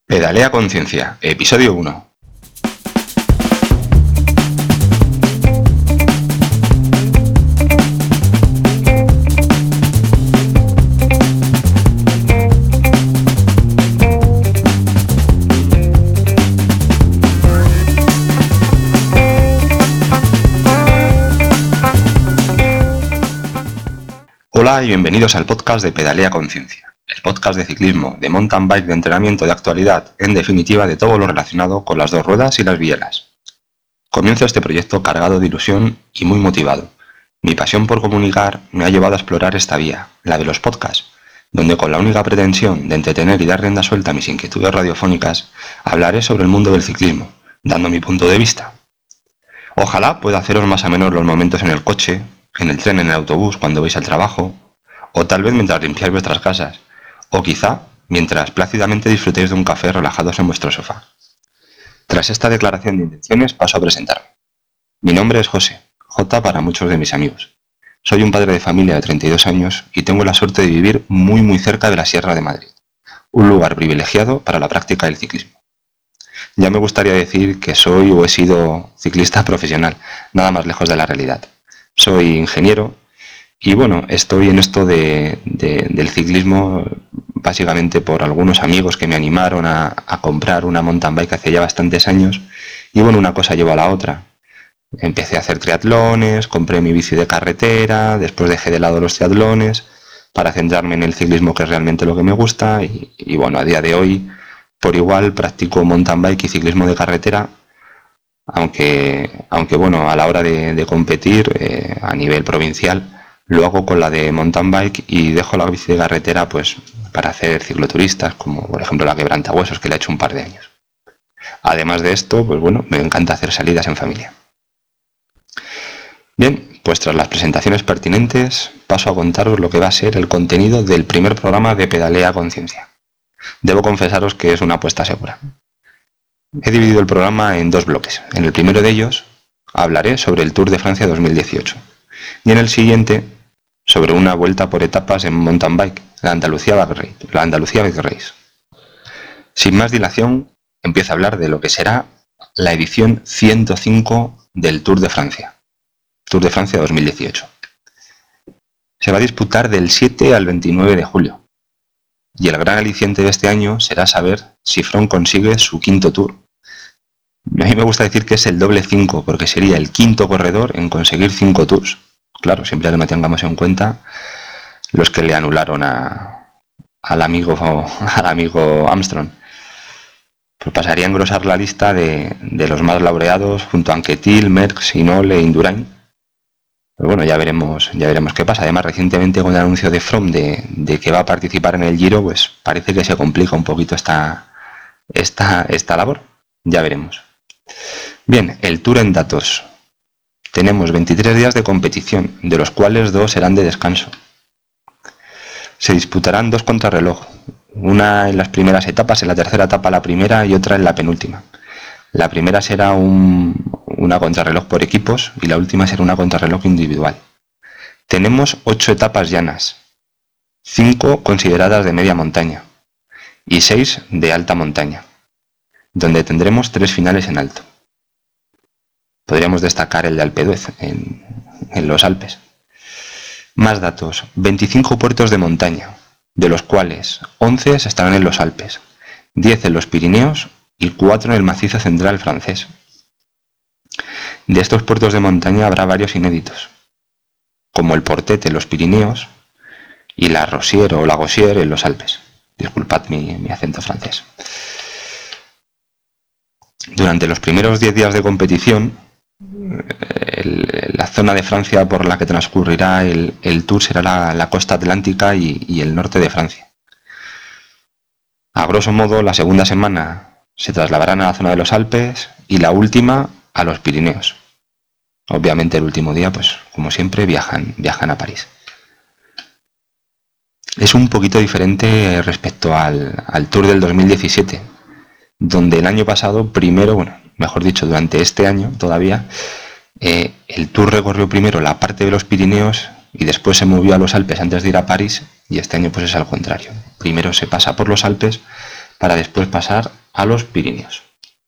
Pedalea Conciencia, episodio 1. Hola y bienvenidos al podcast de Pedalea Conciencia, el podcast de ciclismo, de mountain bike, de entrenamiento, de actualidad, en definitiva de todo lo relacionado con las dos ruedas y las bielas. Comienzo este proyecto cargado de ilusión y muy motivado. Mi pasión por comunicar me ha llevado a explorar esta vía, la de los podcasts, donde con la única pretensión de entretener y dar rienda suelta a mis inquietudes radiofónicas, hablaré sobre el mundo del ciclismo, dando mi punto de vista. Ojalá pueda haceros más o menos los momentos en el coche, en el tren, en el autobús, cuando vais al trabajo, o tal vez mientras limpiáis vuestras casas, o quizá mientras plácidamente disfrutéis de un café relajados en vuestro sofá. Tras esta declaración de intenciones paso a presentarme. Mi nombre es José, J para muchos de mis amigos. Soy un padre de familia de 32 años y tengo la suerte de vivir muy cerca de la Sierra de Madrid, un lugar privilegiado para la práctica del ciclismo. Ya me gustaría decir que soy o he sido ciclista profesional, nada más lejos de la realidad. Soy ingeniero y bueno, estoy en esto del ciclismo básicamente por algunos amigos que me animaron a comprar una mountain bike hace ya bastantes años y bueno, una cosa llevó a la otra. Empecé a hacer triatlones, compré mi bici de carretera, después dejé de lado los triatlones para centrarme en el ciclismo, que es realmente lo que me gusta y bueno, a día de hoy por igual practico mountain bike y ciclismo de carretera, aunque bueno, a la hora de competir a nivel provincial lo hago con la de mountain bike y dejo la bici de carretera pues para hacer cicloturistas, como por ejemplo la Quebrantahuesos, que la he hecho un par de años. Además de esto, pues bueno, me encanta hacer salidas en familia. Bien, pues tras las presentaciones pertinentes paso a contaros lo que va a ser el contenido del primer programa de Pedalea Conciencia. Debo confesaros que es una apuesta segura. He dividido el programa en dos bloques. En el primero de ellos hablaré sobre el Tour de Francia 2018 y en el siguiente sobre una vuelta por etapas en mountain bike, la Andalucía Bike Race. Sin más dilación, empiezo a hablar de lo que será la edición 105 del Tour de Francia 2018. Se va a disputar del 7 al 29 de julio. Y el gran aliciente de este año será saber si Froome consigue su quinto Tour. A mí me gusta decir que es el doble 5, porque sería el quinto corredor en conseguir 5 Tours. Claro, siempre que no tengamos en cuenta los que le anularon al amigo Armstrong. Pues pasaría a engrosar la lista de los más laureados junto a Anquetil, Merckx, Hinault e Indurain. Pero bueno, ya veremos qué pasa. Además, recientemente con el anuncio de Froome de que va a participar en el Giro, pues parece que se complica un poquito esta labor. Ya veremos. Bien, el Tour en datos. Tenemos 23 días de competición, de los cuales 2 serán de descanso. Se disputarán 2 contrarreloj, una en las primeras etapas, en la tercera etapa la primera y otra en la penúltima. La primera será una contrarreloj por equipos y la última será una contrarreloj individual. Tenemos 8 etapas llanas, 5 consideradas de media montaña y 6 de alta montaña, donde tendremos 3 finales en alto. Podríamos destacar el de Alpe d'Huez en los Alpes. Más datos: 25 puertos de montaña, de los cuales 11 estarán en los Alpes, 10 en los Pirineos y 4 en el macizo central francés. De estos puertos de montaña habrá varios inéditos, como el Portet en los Pirineos y la Rosière o la Gaussière en los Alpes. Disculpad mi acento francés. Durante los primeros 10 días de competición, la zona de Francia por la que transcurrirá el Tour será la costa atlántica y el norte de Francia. A grosso modo, la segunda semana se trasladarán a la zona de los Alpes y la última a los Pirineos. Obviamente el último día, pues como siempre, viajan a París. Es un poquito diferente respecto al Tour del 2017, donde el año pasado, durante este año todavía, el Tour recorrió primero la parte de los Pirineos y después se movió a los Alpes antes de ir a París, y este año pues es al contrario. Primero se pasa por los Alpes para después pasar a los Pirineos.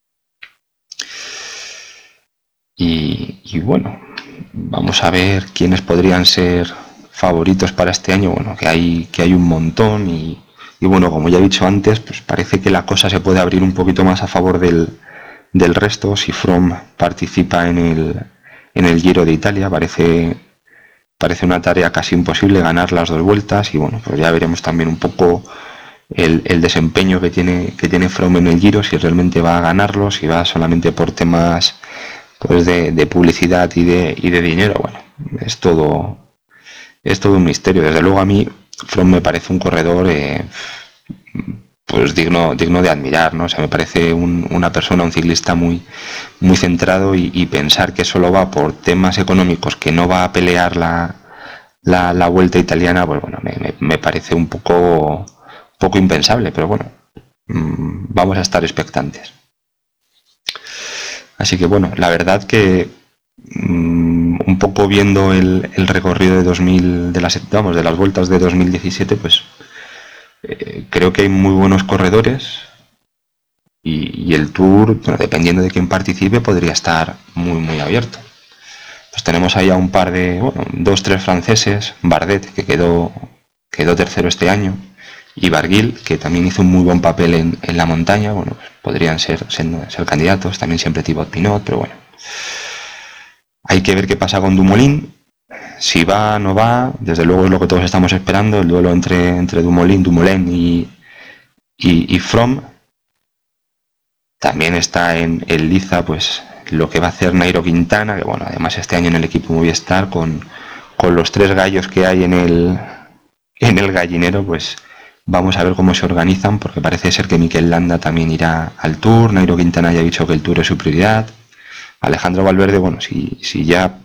Y bueno, vamos a ver quiénes podrían ser favoritos para este año. Bueno, que hay un montón y bueno, como ya he dicho antes, pues parece que la cosa se puede abrir un poquito más a favor del resto. Si Froome participa en el Giro de Italia, parece una tarea casi imposible ganar las dos vueltas, y bueno, pues ya veremos también un poco el desempeño que tiene Froome en el Giro, si realmente va a ganarlo, si va solamente por temas pues de publicidad y de dinero. Bueno, es todo un misterio. Desde luego a mí Froome me parece un corredor pues digno de admirar, ¿no? O sea, me parece una persona, un ciclista muy centrado, y pensar que solo va por temas económicos, que no va a pelear la Vuelta italiana, pues bueno, me parece un poco impensable, pero bueno, vamos a estar expectantes. Así que bueno, la verdad que un poco viendo el recorrido de las vueltas de 2017, pues creo que hay muy buenos corredores, y el Tour, bueno, dependiendo de quién participe, podría estar muy abierto. Pues tenemos ahí a un par de, bueno, 2-3 franceses, Bardet, que quedó tercero este año, y Barguil, que también hizo un muy buen papel en la montaña. Bueno, pues podrían ser candidatos, también siempre Thibaut Pinot, pero bueno, hay que ver qué pasa con Dumoulin, si va o no va. Desde luego es lo que todos estamos esperando, el duelo entre Dumoulin y Froome. También está en liza pues lo que va a hacer Nairo Quintana, que bueno, además este año en el equipo Movistar, con los 3 gallos que hay en el gallinero, pues vamos a ver cómo se organizan, porque parece ser que Mikel Landa también irá al Tour. Nairo Quintana ya ha dicho que el Tour es su prioridad. Alejandro Valverde, bueno, si ya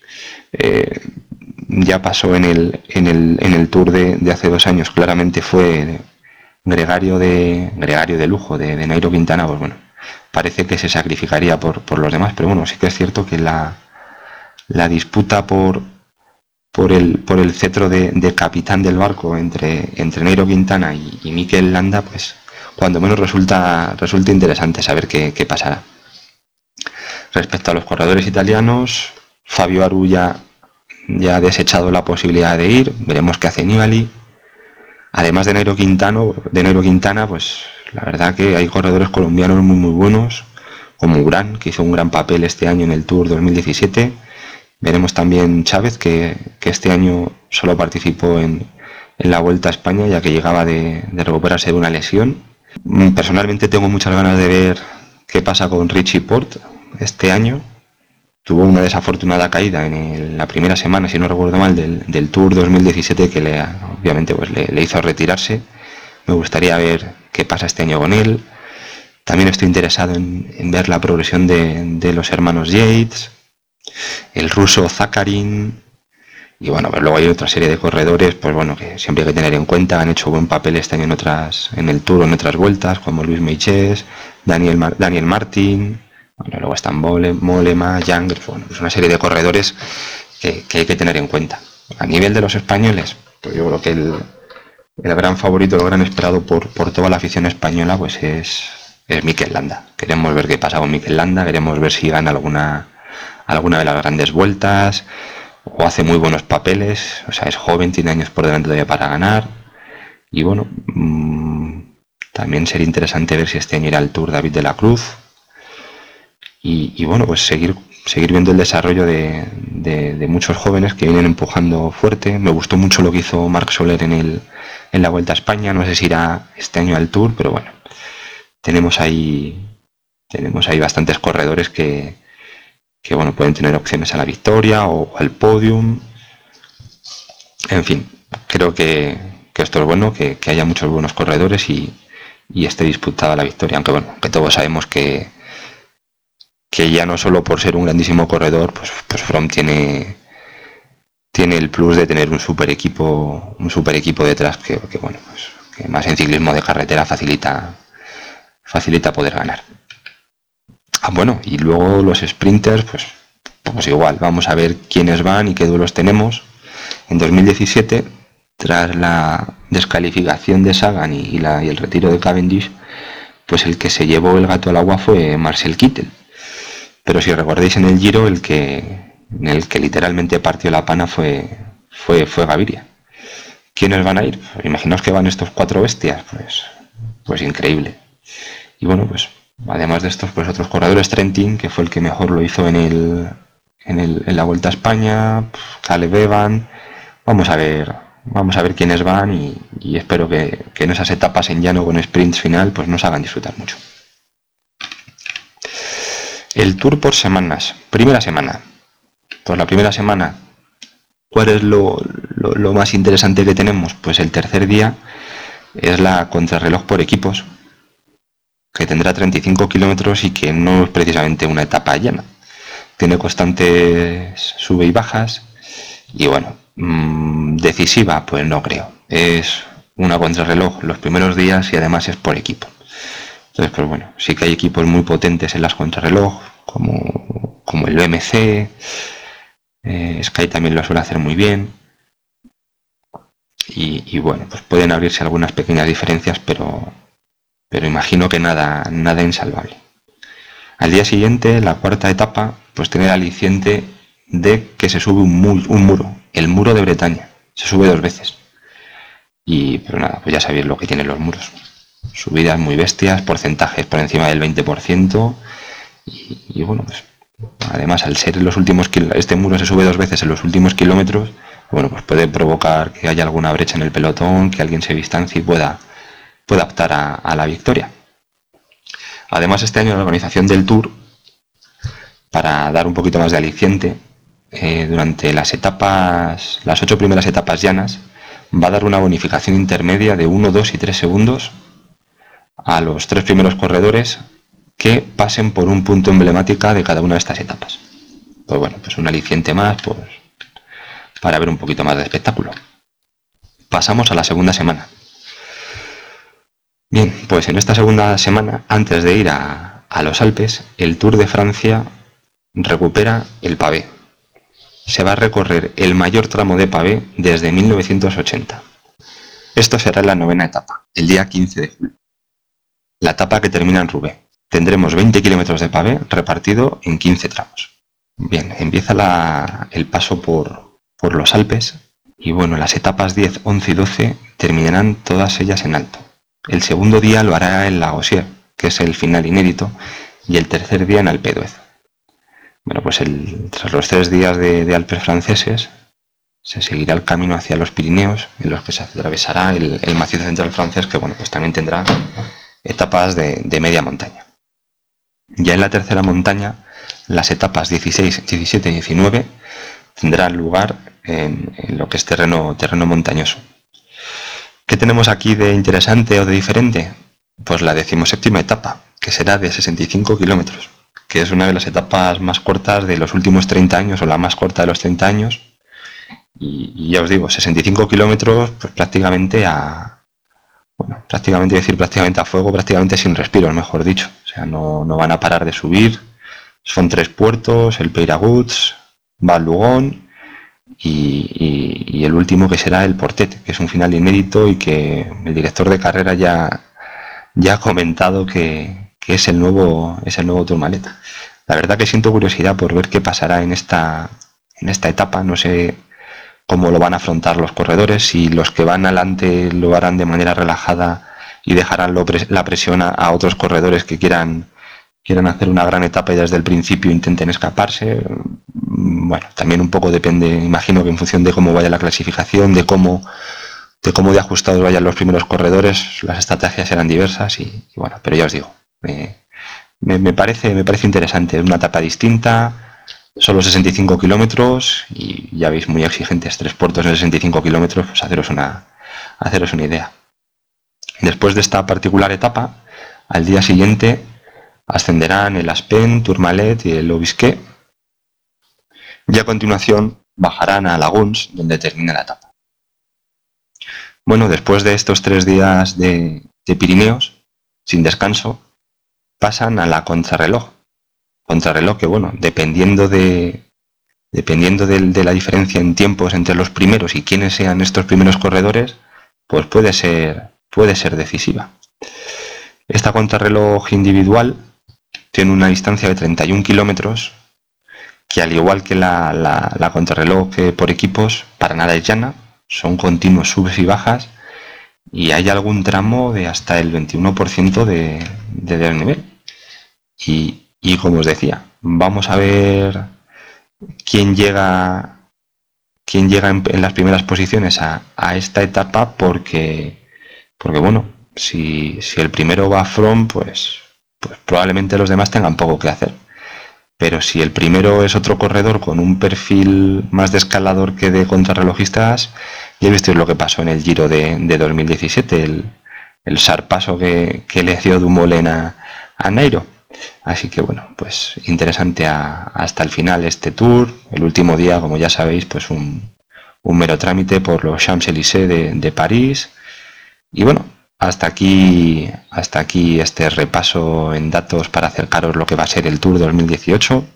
pasó en el Tour de hace 2 años, claramente fue gregario de lujo de Nairo Quintana, pues bueno, parece que se sacrificaría por los demás. Pero bueno, sí que es cierto que la disputa por el cetro de capitán del barco entre Nairo Quintana y Mikel Landa, pues cuando menos resulta interesante saber qué pasará. Respecto a los corredores italianos, Fabio Aru ya ha desechado la posibilidad de ir. Veremos qué hace Nibali. Además de Nairo Quintana, pues la verdad que hay corredores colombianos muy buenos, como Urán, que hizo un gran papel este año en el Tour 2017. Veremos también Chávez, que este año solo participó en la Vuelta a España, ya que llegaba de recuperarse de una lesión. Personalmente tengo muchas ganas de ver qué pasa con Richie Porte este año. Tuvo una desafortunada caída en la primera semana, si no recuerdo mal, del Tour 2017, que obviamente pues le hizo retirarse. Me gustaría ver qué pasa este año con él. También estoy interesado en ver la progresión de los hermanos Yates, el ruso Zakarin, y bueno, pues luego hay otra serie de corredores, pues bueno, que siempre hay que tener en cuenta. Han hecho buen papel este año en el Tour o en otras vueltas, como Luis Meiches, Daniel Martin. Bueno, luego están Mollema, Younger, bueno, es una serie de corredores que hay que tener en cuenta. A nivel de los españoles, pues yo creo que el gran favorito, el gran esperado por toda la afición española, pues es Mikel Landa. Queremos ver qué pasa con Mikel Landa, queremos ver si gana alguna de las grandes vueltas, o hace muy buenos papeles. O sea, es joven, tiene años por delante todavía para ganar. Y bueno, también sería interesante ver si este año irá al Tour David de la Cruz. Y bueno, pues seguir viendo el desarrollo de muchos jóvenes que vienen empujando fuerte. Me gustó mucho lo que hizo Marc Soler en la Vuelta a España. No sé si irá este año al Tour, pero bueno, tenemos ahí bastantes corredores que bueno, pueden tener opciones a la victoria o al podium. En fin, creo que esto es bueno, que haya muchos buenos corredores y esté disputada la victoria, aunque bueno, que todos sabemos que ya no solo por ser un grandísimo corredor, pues Froome tiene el plus de tener un super equipo detrás, que bueno, pues, que más en ciclismo de carretera facilita poder ganar. Bueno, y luego los sprinters, pues igual, vamos a ver quiénes van y qué duelos tenemos. En 2017, tras la descalificación de Sagan y el retiro de Cavendish, pues el que se llevó el gato al agua fue Marcel Kittel. Pero si recordáis en el Giro, en el que literalmente partió la pana fue Gaviria. ¿Quiénes van a ir? Pues imaginaos que van estos 4 bestias, pues increíble. Y bueno, pues además de estos, pues otros corredores, Trentin, que fue el que mejor lo hizo en la Vuelta a España, Caleb Evan. Vamos a ver quiénes van y espero que en esas etapas en llano con sprints final pues nos hagan disfrutar mucho. El Tour por semanas. Primera semana. Pues la primera semana, ¿cuál es lo más interesante que tenemos? Pues el tercer día es la contrarreloj por equipos, que tendrá 35 kilómetros y que no es precisamente una etapa llana. Tiene constantes sube y bajas y bueno, decisiva pues no creo. Es una contrarreloj los primeros días y además es por equipo. Entonces pues bueno, sí que hay equipos muy potentes en las contrarreloj como el BMC, Sky también lo suele hacer muy bien y bueno, pues pueden abrirse algunas pequeñas diferencias, pero imagino que nada insalvable. Al día siguiente, la cuarta etapa, pues tiene el aliciente de que se sube un muro, el muro de Bretaña. Se sube 2 veces. Pero nada, pues ya sabéis lo que tienen los muros. Subidas muy bestias, porcentajes por encima del 20%. Y bueno, pues además al ser en los últimos este muro se sube 2 veces en los últimos kilómetros, bueno, pues puede provocar que haya alguna brecha en el pelotón, que alguien se distancie y pueda optar a la victoria. Además, este año la organización del Tour, para dar un poquito más de aliciente, durante las 8 primeras etapas llanas, va a dar una bonificación intermedia de 1, 2 y 3 segundos a los 3 primeros corredores que pasen por un punto emblemático de cada una de estas etapas. Pues bueno, pues un aliciente más pues, para ver un poquito más de espectáculo. Pasamos a la segunda semana. Bien, pues en esta segunda semana, antes de ir a los Alpes, el Tour de Francia recupera el pavé. Se va a recorrer el mayor tramo de pavé desde 1980. Esto será la 9ª etapa, el día 15 de julio. La etapa que termina en Roubaix. Tendremos 20 kilómetros de pavé repartido en 15 tramos. Bien, empieza el paso por los Alpes y bueno, las etapas 10, 11 y 12 terminarán todas ellas en alto. El segundo día lo hará en Lagosière, que es el final inédito, y el tercer día en Alpe d'Huez. Bueno, pues tras los 3 días de Alpes franceses, se seguirá el camino hacia los Pirineos, en los que se atravesará el macizo central francés, que bueno, pues también tendrá etapas de media montaña. Ya en la tercera montaña, las etapas 16, 17 y 19 tendrán lugar en lo que es terreno montañoso. ¿Qué tenemos aquí de interesante o de diferente? Pues la 17ª etapa, que será de 65 kilómetros, que es una de las etapas más cortas de los últimos 30 años, o la más corta de los 30 años. Y ya os digo, 65 kilómetros, pues prácticamente a fuego, prácticamente sin respiros, mejor dicho. O sea, no van a parar de subir. Son 3 puertos, el Peyraguts, Val-Lugón y el último que será el Portet, que es un final inédito y que el director de carrera ya ha comentado que es el nuevo Tourmalet. La verdad que siento curiosidad por ver qué pasará en esta etapa. No sé cómo lo van a afrontar los corredores, si los que van adelante lo harán de manera relajada y dejarán la presión a otros corredores que quieran hacer una gran etapa y desde el principio intenten escaparse. Bueno, también un poco depende, imagino que en función de cómo vaya la clasificación, de cómo de ajustados vayan los primeros corredores, las estrategias serán diversas y bueno, pero ya os digo, me parece interesante, una etapa distinta. Solo 65 kilómetros y ya veis, muy exigentes, 3 puertos en 65 kilómetros, pues haceros una idea. Después de esta particular etapa, al día siguiente ascenderán el Aspen, Tourmalet y el Obisque, y a continuación bajarán a Lagons, donde termina la etapa. Bueno, después de estos 3 días de Pirineos, sin descanso, pasan a la contrarreloj que bueno, dependiendo de la diferencia en tiempos entre los primeros y quiénes sean estos primeros corredores, pues puede ser decisiva. Esta contrarreloj individual tiene una distancia de 31 kilómetros, que al igual que la contrarreloj por equipos, para nada es llana, son continuos subes y bajas, y hay algún tramo de hasta el 21% de desnivel. Y como os decía, vamos a ver quién llega en las primeras posiciones a esta etapa, porque bueno, si el primero va Froome, pues probablemente los demás tengan poco que hacer. Pero si el primero es otro corredor con un perfil más de escalador que de contrarrelojistas, ya visteis lo que pasó en el Giro de 2017, el sarpaso que le dio Dumoulin a Nairo. Así que bueno, pues interesante hasta el final este Tour. El último día, como ya sabéis, pues un mero trámite por los Champs-Élysées de París. Y bueno, hasta aquí este repaso en datos para acercaros lo que va a ser el Tour 2018.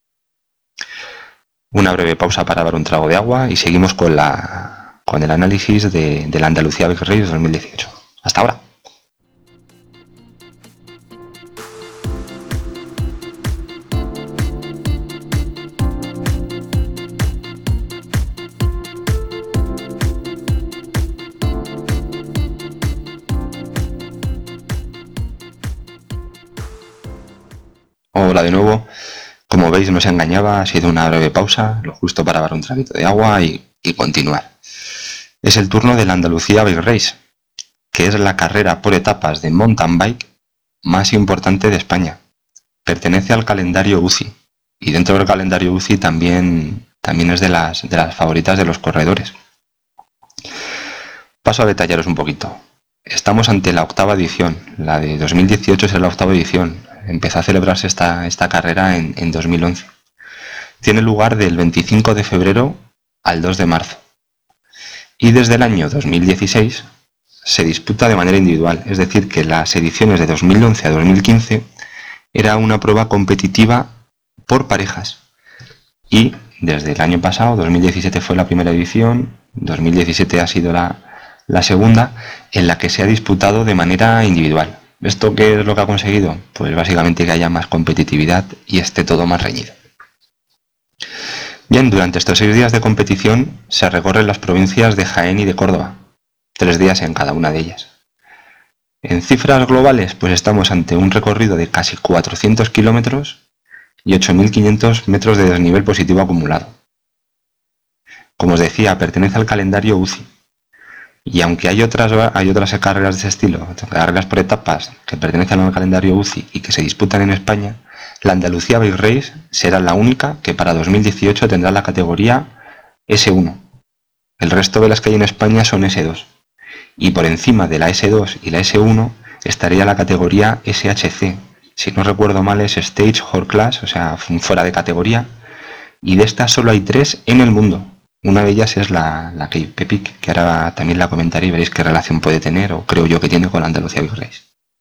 Una breve pausa para dar un trago de agua y seguimos con el análisis de la Andalucía Bike Race 2018. Hasta ahora. Hola de nuevo. Como veis, no se engañaba, ha sido una breve pausa, lo justo para dar un traguito de agua y continuar. Es el turno de la Andalucía Bike Race, que es la carrera por etapas de mountain bike más importante de España. Pertenece al calendario UCI, y dentro del calendario UCI también es de las favoritas de los corredores. Paso a detallaros un poquito. Estamos ante la octava edición, la de 2018 será la octava edición. Empezó a celebrarse esta carrera en 2011. Tiene lugar del 25 de febrero al 2 de marzo. Y desde el año 2016 se disputa de manera individual, es decir, que las ediciones de 2011 a 2015 era una prueba competitiva por parejas. Y desde el año pasado, 2017 fue la primera edición, 2017 ha sido la segunda, en la que se ha disputado de manera individual. ¿Esto qué es lo que ha conseguido? Pues básicamente que haya más competitividad y esté todo más reñido. Bien, durante estos 6 días de competición se recorren las provincias de Jaén y de Córdoba, 3 días en cada una de ellas. En cifras globales, pues estamos ante un recorrido de casi 400 kilómetros y 8.500 metros de desnivel positivo acumulado. Como os decía, pertenece al calendario UCI. Y aunque hay otras carreras de ese estilo, carreras por etapas que pertenecen al calendario UCI y que se disputan en España, la Andalucía Bike Race será la única que para 2018 tendrá la categoría S1. El resto de las que hay en España son S2. Y por encima de la S2 y la S1 estaría la categoría SHC. Si no recuerdo mal es Stage Hall Class, o sea, fuera de categoría. Y de estas solo hay 3 en el mundo. Una de ellas es la Cape Epic, que ahora también la comentaré y veréis qué relación puede tener, o creo yo que tiene, con la Andalucía Bike Race.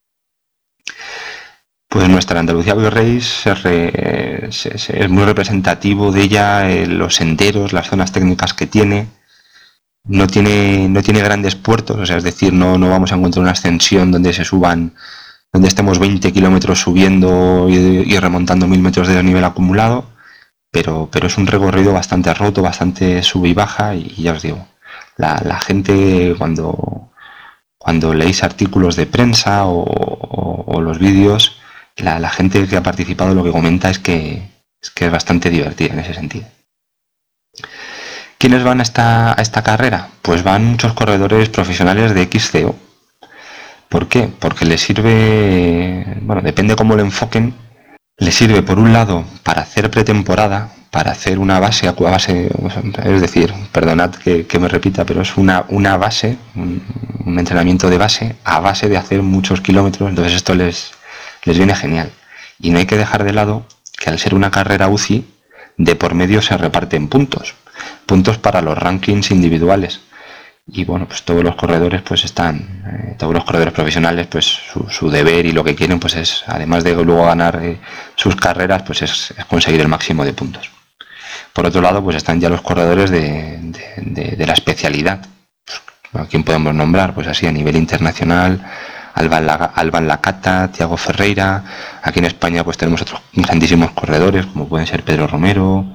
Pues nuestra Andalucía Bike Race es muy representativo de ella, los senderos, las zonas técnicas que tiene. No tiene grandes puertos, o sea, es decir, no vamos a encontrar una ascensión donde estemos 20 kilómetros subiendo y remontando 1000 metros de desnivel acumulado, pero es un recorrido bastante roto, bastante sube y baja, y ya os digo, la gente cuando leéis artículos de prensa o los vídeos, la gente que ha participado lo que comenta es que es bastante divertida en ese sentido. ¿Quiénes van a esta carrera? Pues van muchos corredores profesionales de XCO. ¿Por qué? Porque les sirve, bueno, depende cómo lo enfoquen, les sirve por un lado para hacer pretemporada, para hacer una base, es decir, perdonad que me repita, pero es una base, un entrenamiento de base, a base de hacer muchos kilómetros, entonces esto les viene genial. Y no hay que dejar de lado que al ser una carrera UCI, de por medio se reparten puntos para los rankings individuales. Y bueno, pues todos los corredores todos los corredores profesionales, pues su deber y lo que quieren pues es, además de luego ganar sus carreras, pues es conseguir el máximo de puntos. Por otro lado, pues están ya los corredores de la especialidad. ¿A quién podemos nombrar? Pues así a nivel internacional, Alban Lacata, Thiago Ferreira. Aquí en España pues tenemos otros grandísimos corredores, como pueden ser Pedro Romero,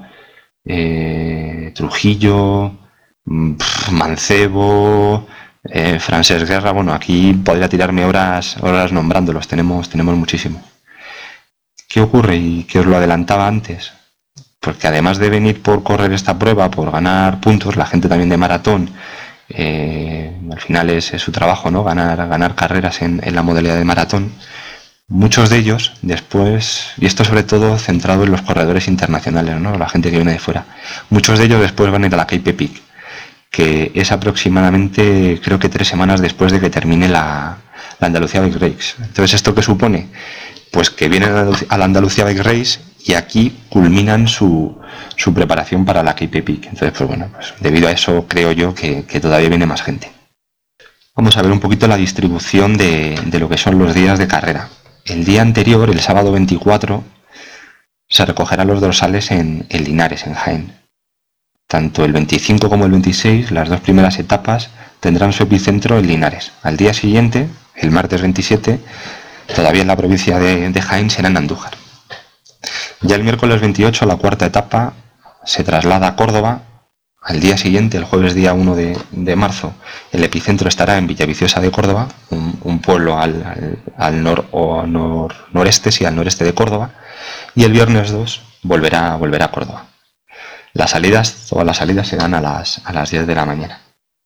Trujillo, Mancebo, Francesc Guerra. Bueno, aquí podría tirarme horas nombrándolos, tenemos muchísimos. ¿Qué ocurre? Y que os lo adelantaba antes, porque además de venir por correr esta prueba, por ganar puntos, la gente también de maratón, al final es su trabajo, ¿no? Ganar carreras en la modalidad de maratón. Muchos de ellos después, y esto sobre todo centrado en los corredores internacionales, ¿no? La gente que viene de fuera, muchos de ellos después van a ir a la Cape Epic, que es aproximadamente, creo que 3 semanas después de que termine la Andalucía Bike Race. Entonces, ¿esto qué supone? Pues que vienen a la Andalucía Bike Race y aquí culminan su preparación para la Cape Epic. Entonces, pues bueno, pues debido a eso creo yo que todavía viene más gente. Vamos a ver un poquito la distribución de lo que son los días de carrera. El día anterior, el sábado 24, se recogerán los dorsales en Linares, en Jaén. Tanto el 25 como el 26, las dos primeras etapas, tendrán su epicentro en Linares. Al día siguiente, el martes 27, todavía en la provincia de Jaén, será en Andújar. Ya el miércoles 28, la cuarta etapa se traslada a Córdoba. Al día siguiente, el jueves día 1 de marzo, el epicentro estará en Villaviciosa de Córdoba, un pueblo al noreste, sí, al noreste de Córdoba, y el viernes 2 volverá a Córdoba. Todas las salidas serán a las 10 de la mañana.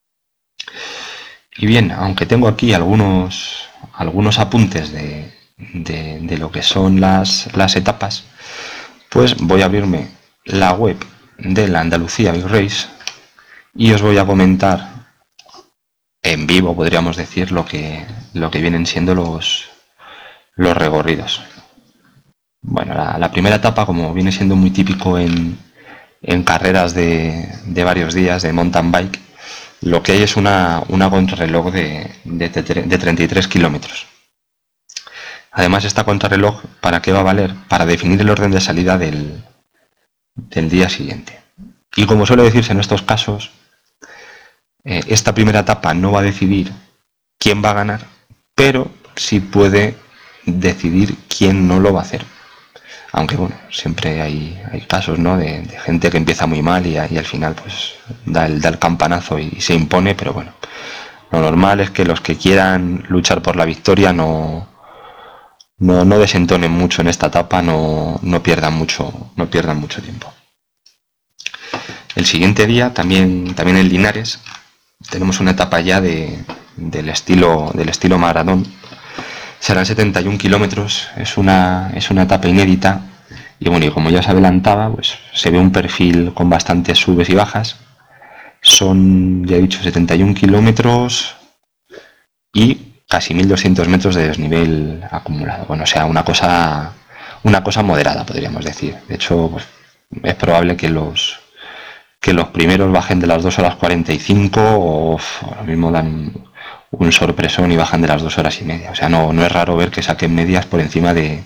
Y bien, aunque tengo aquí algunos apuntes de lo que son las etapas, pues voy a abrirme la web de la Andalucía Bike Race y os voy a comentar en vivo, podríamos decir, lo que vienen siendo los recorridos. Bueno, la primera etapa, como viene siendo muy típico en carreras de varios días de mountain bike, lo que hay es una contrarreloj de 33 kilómetros. Además, esta contrarreloj, ¿para qué va a valer? Para definir el orden de salida del día siguiente. Y como suele decirse en estos casos, esta primera etapa no va a decidir quién va a ganar, pero sí puede decidir quién no lo va a hacer. Aunque bueno, siempre hay casos, ¿no? de gente que empieza muy mal y al final pues da el campanazo y se impone, pero bueno, lo normal es que los que quieran luchar por la victoria no desentonen mucho en esta etapa, no pierdan mucho tiempo. El siguiente día, también en Linares, tenemos una etapa ya del estilo maratón. Serán 71 kilómetros, es una etapa inédita y bueno, y como ya os adelantaba, pues se ve un perfil con bastantes subes y bajas. Son, ya he dicho, 71 kilómetros y casi 1200 metros de desnivel acumulado. Bueno, o sea, una cosa moderada, podríamos decir. De hecho, pues, es probable que los primeros bajen de las 2 horas 45 o lo mismo dan un sorpresón y bajan de las 2 horas y media. O sea, no es raro ver que saquen medias por encima de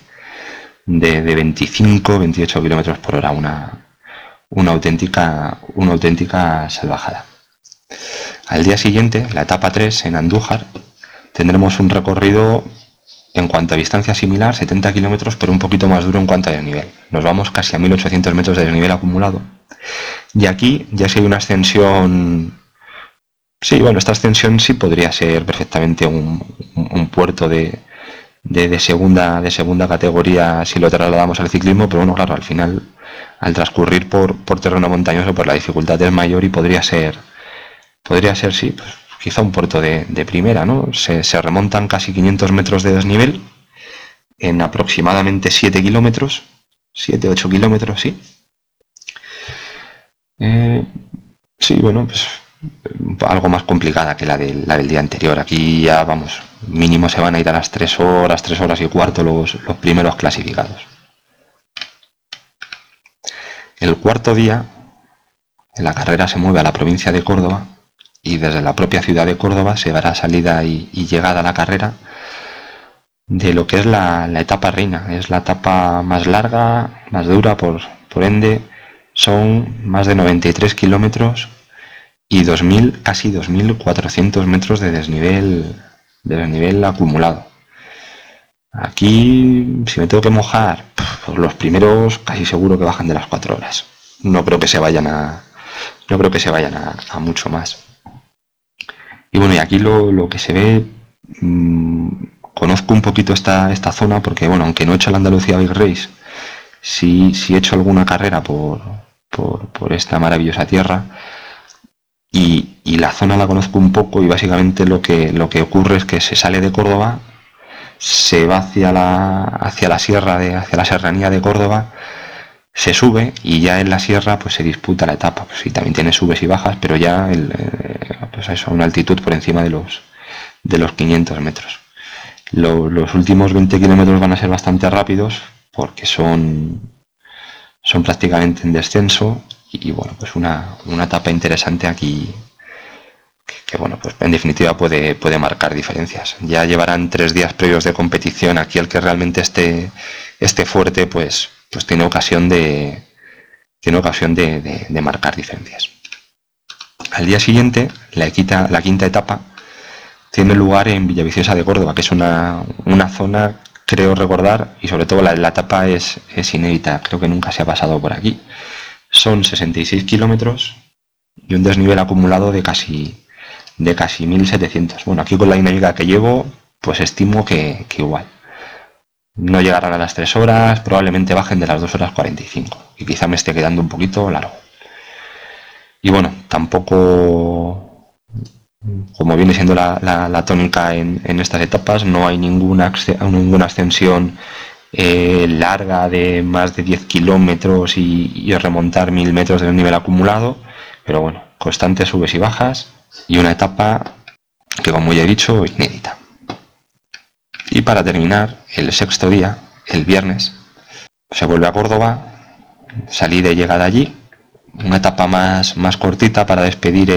25, 28 kilómetros por hora. Una auténtica salvajada. Al día siguiente, la etapa 3 en Andújar, tendremos un recorrido en cuanto a distancia similar, 70 kilómetros, pero un poquito más duro en cuanto a desnivel. Nos vamos casi a 1800 metros de desnivel acumulado. Y aquí ya si hay una ascensión. Sí, bueno, esta ascensión sí podría ser perfectamente un puerto de segunda categoría si lo trasladamos al ciclismo, pero bueno, claro, al final, al transcurrir por terreno montañoso, pues la dificultad es mayor y podría ser sí, pues quizá un puerto de primera, ¿no? Se remontan casi 500 metros de desnivel en aproximadamente 7 kilómetros, 7-8 kilómetros, sí. Sí, bueno, pues algo más complicada que la del día anterior. Aquí ya, vamos, mínimo se van a ir a las 3 horas y cuarto los primeros clasificados. El cuarto día, la carrera se mueve a la provincia de Córdoba y desde la propia ciudad de Córdoba se dará salida y llegada a la carrera de lo que es la etapa reina. Es la etapa más larga, más dura, por ende son más de 93 kilómetros y casi 2400 metros de desnivel de desnivel acumulado. Aquí, si me tengo que mojar, pues los primeros casi seguro que bajan de las 4 horas. No creo que se vayan a mucho más. Y bueno, y aquí lo que se ve, conozco un poquito esta zona porque, bueno, aunque no he hecho la Andalucía Bike Race, sí he hecho alguna carrera por esta maravillosa tierra. Y la zona la conozco un poco, y básicamente lo que ocurre es que se sale de Córdoba, se va hacia la sierra, hacia la serranía de Córdoba, se sube y ya en la sierra pues se disputa la etapa. Pues sí, también tiene subes y bajas, pero ya pues eso, a una altitud por encima de los 500 metros. Los últimos 20 kilómetros van a ser bastante rápidos porque son prácticamente en descenso, y bueno, pues una etapa interesante aquí que bueno, pues en definitiva puede marcar diferencias. Ya llevarán 3 días previos de competición. Aquí el que realmente esté fuerte pues tiene ocasión de marcar diferencias. Al día siguiente, la quinta etapa tiene lugar en Villaviciosa de Córdoba, que es una zona, creo recordar, y sobre todo la etapa es inédita, creo que nunca se ha pasado por aquí. Son 66 kilómetros y un desnivel acumulado de casi 1700. Bueno, aquí con la dinámica que llevo, pues estimo que igual. No llegarán a las 3 horas, probablemente bajen de las 2 horas 45, y quizá me esté quedando un poquito largo. Y bueno, tampoco, como viene siendo la tónica en estas etapas, no hay ninguna ascensión larga de más de 10 kilómetros y remontar 1000 metros del nivel acumulado, pero bueno, constantes subes y bajas, y una etapa que, como ya he dicho, inédita. Y para terminar, el sexto día, el viernes, se vuelve a Córdoba, salida y llegada allí, una etapa más cortita para despedir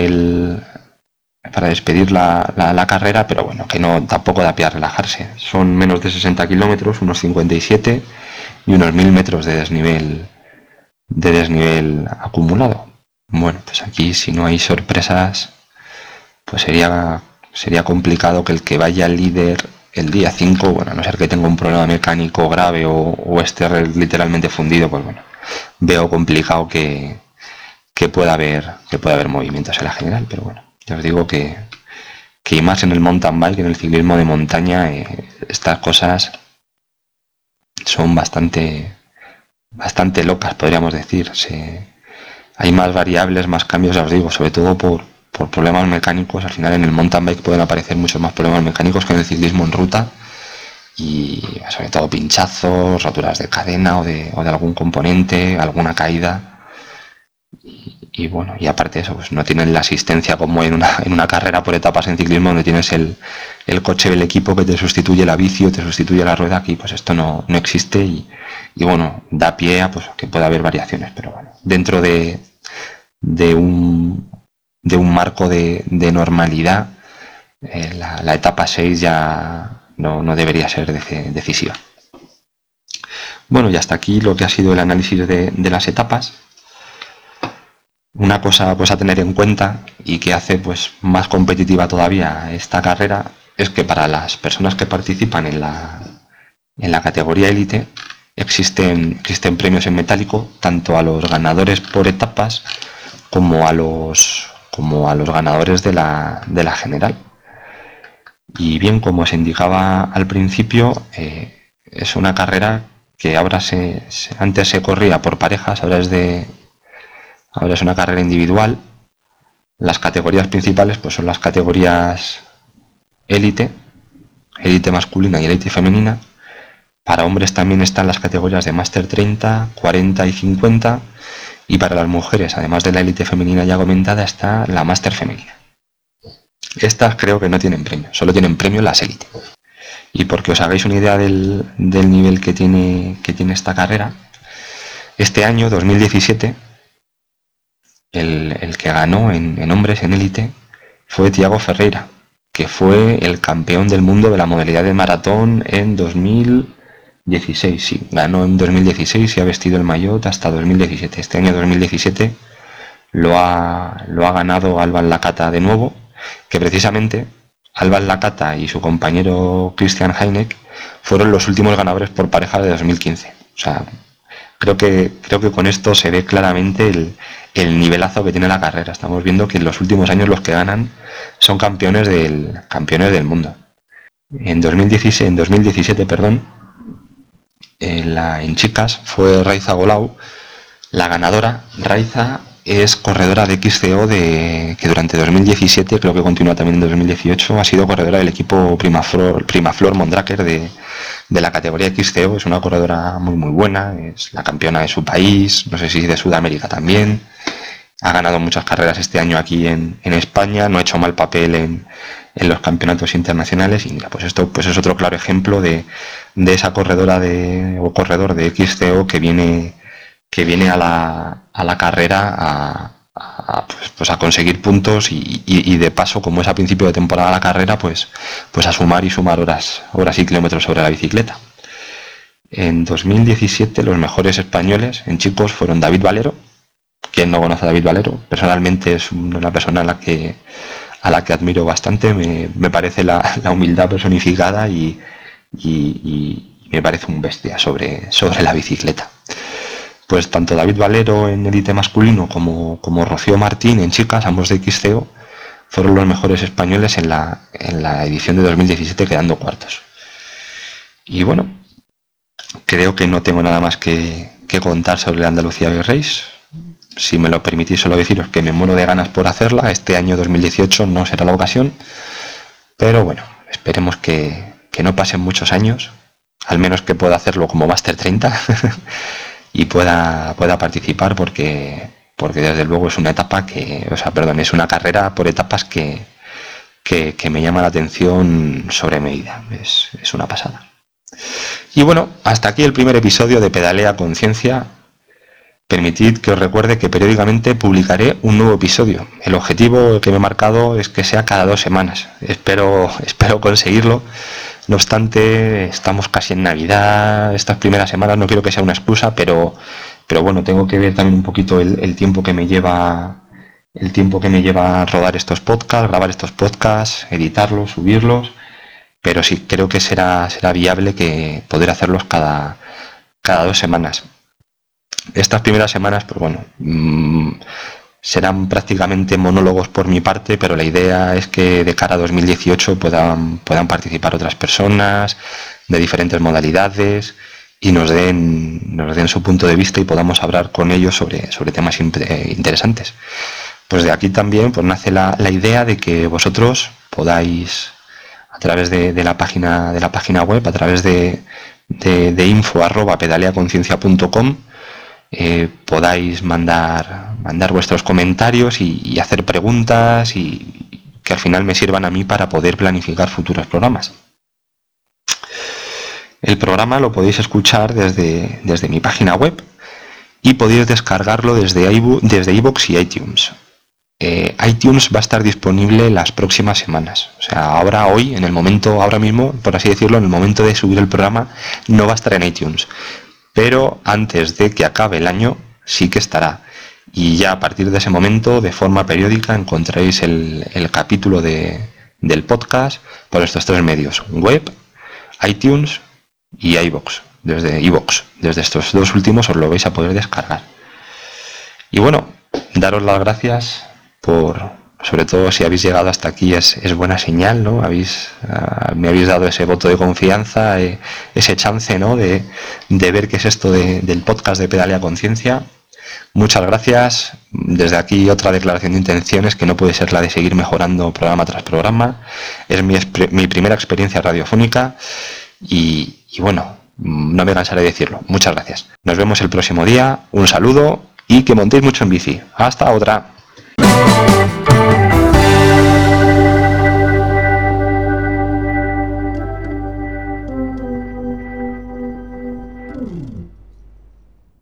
la carrera, pero bueno, que no tampoco da pie a relajarse. Son menos de 60 kilómetros, unos 57, y unos 1000 metros de desnivel acumulado. Bueno, pues aquí, si no hay sorpresas, pues sería complicado que el que vaya líder el día 5, bueno, a no ser que tenga un problema mecánico grave o esté literalmente fundido, pues bueno, veo complicado que pueda haber movimientos en la general. Pero bueno, ya os digo que y más en el mountain bike, en el ciclismo de montaña, estas cosas son bastante locas, podríamos decir. Hay más variables, más cambios, ya os digo, sobre todo por problemas mecánicos. Al final en el mountain bike pueden aparecer muchos más problemas mecánicos que en el ciclismo en ruta, y sobre todo pinchazos, roturas de cadena o de algún componente, alguna caída. Y bueno, y aparte de eso, pues no tienen la asistencia como en una carrera por etapas en ciclismo, donde tienes el coche del equipo que te sustituye la bici o te sustituye la rueda. Aquí pues esto no existe, y bueno, da pie a pues que pueda haber variaciones, pero bueno, dentro de un marco de normalidad, la etapa 6 ya no debería ser decisiva. Bueno, y hasta aquí lo que ha sido el análisis de las etapas. Una cosa pues a tener en cuenta, y que hace pues más competitiva todavía esta carrera, es que para las personas que participan en la categoría élite existen premios en metálico, tanto a los ganadores por etapas como a los ganadores de la general. Y bien, como se indicaba al principio, es una carrera que ahora antes se corría por parejas, ahora es una carrera individual. Las categorías principales pues son las categorías élite masculina y élite femenina. Para hombres también están las categorías de Máster 30, 40 y 50, y para las mujeres, además de la élite femenina ya comentada, está la Máster femenina. Estas creo que no tienen premio, solo tienen premio las élite. Y porque os hagáis una idea del nivel que tiene esta carrera, este año 2017 el que ganó en hombres en élite fue Thiago Ferreira, que fue el campeón del mundo de la modalidad de maratón en 2016. Sí, ganó en 2016 y ha vestido el maillot hasta 2017. Este año 2017 lo ha ganado Alban Lacata de nuevo, que precisamente Alba Lacata y su compañero Christian Heineck fueron los últimos ganadores por pareja de 2015. O sea, creo que con esto se ve claramente el nivelazo que tiene la carrera. Estamos viendo que en los últimos años los que ganan son campeones del mundo. En 2017, en chicas fue Raiza Golau la ganadora. Raiza es corredora de XCO que durante 2017, creo que continúa también en 2018, ha sido corredora del equipo Primaflor Mondraker de la categoría XCO. Es una corredora muy muy buena, es la campeona de su país, no sé si de Sudamérica también. Ha ganado muchas carreras este año aquí en España, no ha hecho mal papel en los campeonatos internacionales, y mira, pues esto pues es otro claro ejemplo de esa corredora o corredor de XCO que viene a la carrera a conseguir puntos y de paso, como es a principio de temporada la carrera, pues a sumar horas y kilómetros sobre la bicicleta. En 2017 los mejores españoles en chicos fueron David Valero. ¿Quién no conoce a David Valero? Personalmente es una persona a la que admiro bastante. Me parece la humildad personificada y me parece un bestia sobre la bicicleta. Pues tanto David Valero en élite masculino como Rocío Martín en chicas, ambos de XCO, fueron los mejores españoles en la edición de 2017, quedando cuartos. Y bueno, creo que no tengo nada más que contar sobre la Andalucía Bike Race. Si me lo permitís, solo deciros que me muero de ganas por hacerla. Este año 2018 no será la ocasión, pero bueno, esperemos que no pasen muchos años, al menos que pueda hacerlo como Master 30 y pueda participar, porque desde luego es una etapa es una carrera por etapas que me llama la atención sobre medida. Es una pasada. Y bueno, hasta aquí el primer episodio de Pedalea Conciencia. Permitid que os recuerde que periódicamente publicaré un nuevo episodio. El objetivo que me he marcado es que sea cada 2 semanas. Espero conseguirlo. No obstante, estamos casi en Navidad. Estas primeras semanas no quiero que sea una excusa, pero bueno, tengo que ver también un poquito el tiempo que me lleva a rodar estos podcasts, grabar estos podcasts, editarlos, subirlos. Pero sí creo que será viable que poder hacerlos cada 2 semanas. Estas primeras semanas, pues bueno, serán prácticamente monólogos por mi parte, pero la idea es que de cara a 2018 puedan participar otras personas de diferentes modalidades y nos den su punto de vista y podamos hablar con ellos sobre temas interesantes. Pues de aquí también pues nace la idea de que vosotros podáis, a través de la página web, a través de info@pedaleaconciencia.com, podáis mandar vuestros comentarios y hacer preguntas, y que al final me sirvan a mí para poder planificar futuros programas. El programa lo podéis escuchar desde mi página web y podéis descargarlo desde iVoox y iTunes. iTunes va a estar disponible las próximas semanas. O sea, ahora mismo, por así decirlo, en el momento de subir el programa, no va a estar en iTunes. Pero antes de que acabe el año sí que estará, y ya a partir de ese momento, de forma periódica, encontraréis el capítulo del podcast por estos 3 medios: web, iTunes y iVoox. Desde estos 2 últimos os lo vais a poder descargar. Y bueno, daros las gracias sobre todo si habéis llegado hasta aquí, es buena señal, ¿no? Me habéis dado ese voto de confianza, ese chance, ¿no? de ver qué es esto del podcast de Pedalea Conciencia. Muchas gracias. Desde aquí otra declaración de intenciones, que no puede ser la de seguir mejorando programa tras programa. Es mi primera experiencia radiofónica y bueno, no me cansaré de decirlo. Muchas gracias. Nos vemos el próximo día. Un saludo y que montéis mucho en bici. Hasta otra.